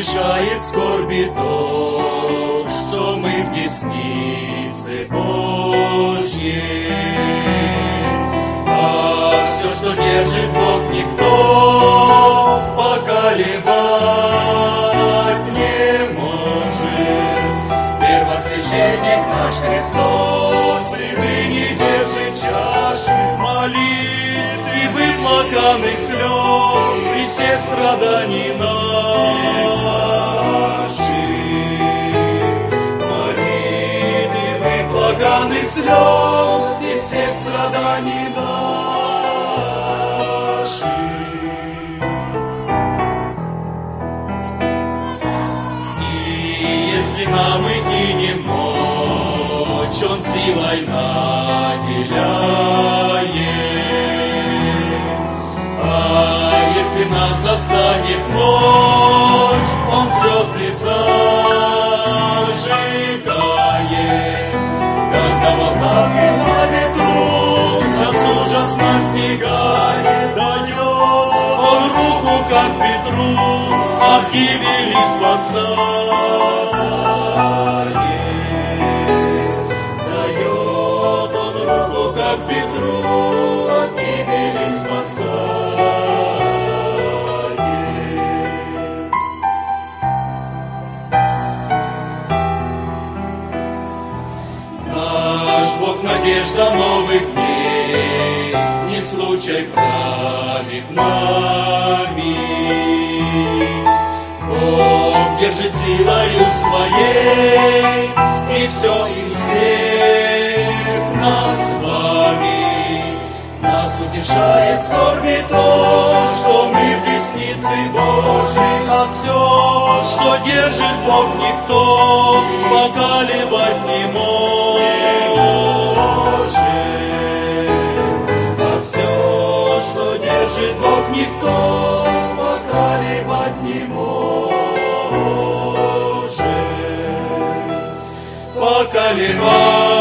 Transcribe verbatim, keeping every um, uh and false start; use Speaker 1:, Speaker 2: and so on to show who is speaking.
Speaker 1: утешает в скорби то, что мы в деснице Божьей. А все, что держит Бог, никто поколебать не может. Первосвященник наш Христос, и ныне держит чаши молитвы, выплаканных слез и всех страданий наших. Молитвы, выплаканных слез и всех страданий наших. И если нам идти не в ночь, Он силой наделяет. А если нас застанет ночь, Он звезды зажигает. Когда волна и на ветру нас ужас настигает, дает Он руку, как Петру, от гибели спасает. Дает Он руку, как Петру, от гибели спасает. Наш Бог — надежда новых дней, не случай правит нами. Бог держит силою своей и все и всех нас с вами. Нас утешает скорби то, что мы в деснице Божьей, а все, что держит Бог, никто поколебать не может. А все, что держит Бог, никто поколебать не может. Поколебать